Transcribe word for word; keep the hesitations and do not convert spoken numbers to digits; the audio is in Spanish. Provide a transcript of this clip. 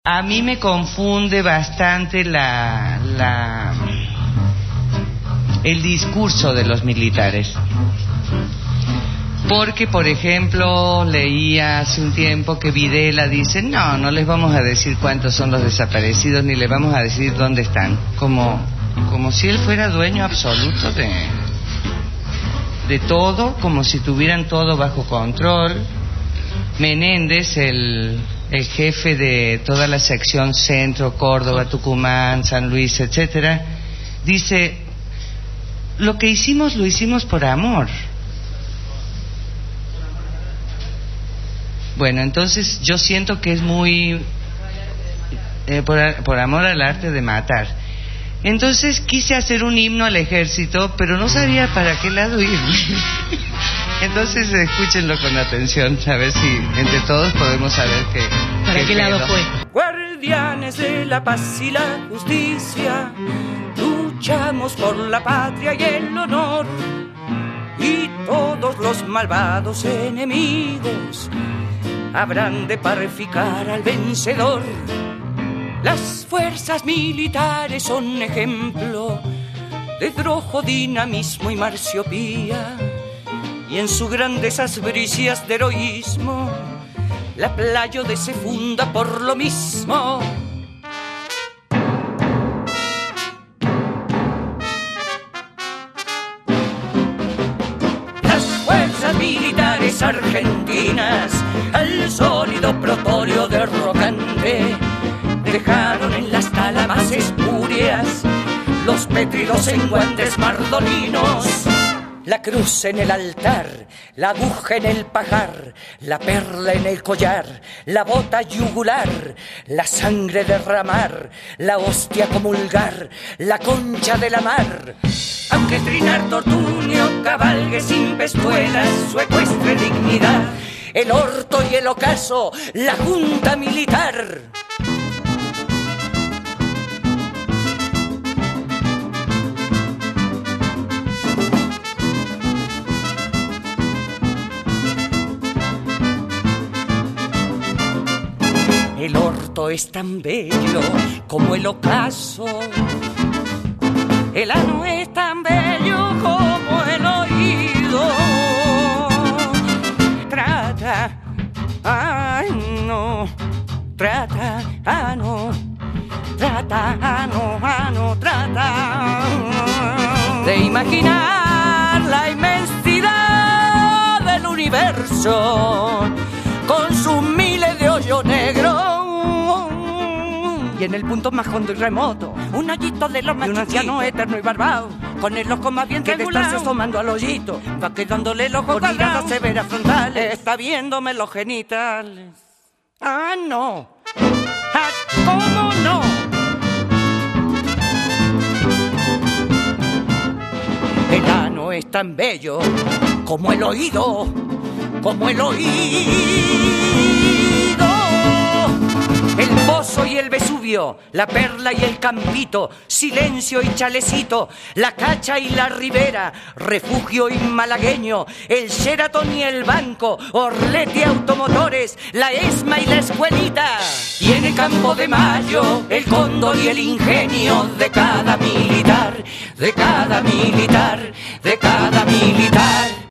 A mí me confunde bastante la, la, el discurso de los militares. Porque, por ejemplo, leía hace un tiempo que Videla dice, no, no les vamos a decir cuántos son los desaparecidos, ni les vamos a decir dónde están. Como, como si él fuera dueño absoluto de, de todo, como si tuvieran todo bajo control. Menéndez, el, el jefe de toda la sección Centro, Córdoba, Tucumán, San Luis, etcétera, dice, lo que hicimos lo hicimos por amor. Bueno, entonces yo siento que es muy eh, por, por amor al arte de matar. Entonces quise hacer un himno al ejército, pero no sabía para qué lado ir. Entonces escúchenlo con atención, a ver si entre todos podemos saber qué para qué, qué lado pedo. fue. Guardianes de la paz y la justicia, luchamos por la patria y el honor, y todos los malvados enemigos habrán de parificar al vencedor. Las fuerzas militares son ejemplo de drojo, dinamismo y marciopía, y en su grandezas bricias de heroísmo la Pléyade se funda por lo mismo. Las fuerzas militares argentinas, al sólido protóleo derrocante, dejaron en las talamas espurias los pétridos en guantes mardoninos. La cruz en el altar, la aguja en el pajar, la perla en el collar, la bota yugular, la sangre derramar, la hostia comulgar, la concha de la mar. Aunque trinar Tortunio cabalgue sin pestuelas su ecuestre dignidad, el orto y el ocaso, la junta militar. El orto es tan bello como el ocaso, el ano es tan bello como el oído. Trata, ay no, trata, ah no, trata, ah no, ah no, trata de imaginar la inmensidad del universo con sus miles de hoyos negros. Y en el punto más hondo y remoto, un hoyito de los más un anciano eterno y barbado, con el ojo más bien que de estarse asomando al hoyito, va quedándole el ojo con miradas severas frontales, está viéndome los genitales. ¡Ah, no! ¡Ah, cómo no! El ano es tan bello como el oído, como el oído. El pozo y el Vesubio, la perla y el campito, silencio y chalecito, la cacha y la ribera, refugio y malagueño, el Sheraton y el banco, Orlete Automotores, la ESMA y la escuelita. Y en el Campo de Mayo, el cóndor y el ingenio de cada militar, de cada militar, de cada militar.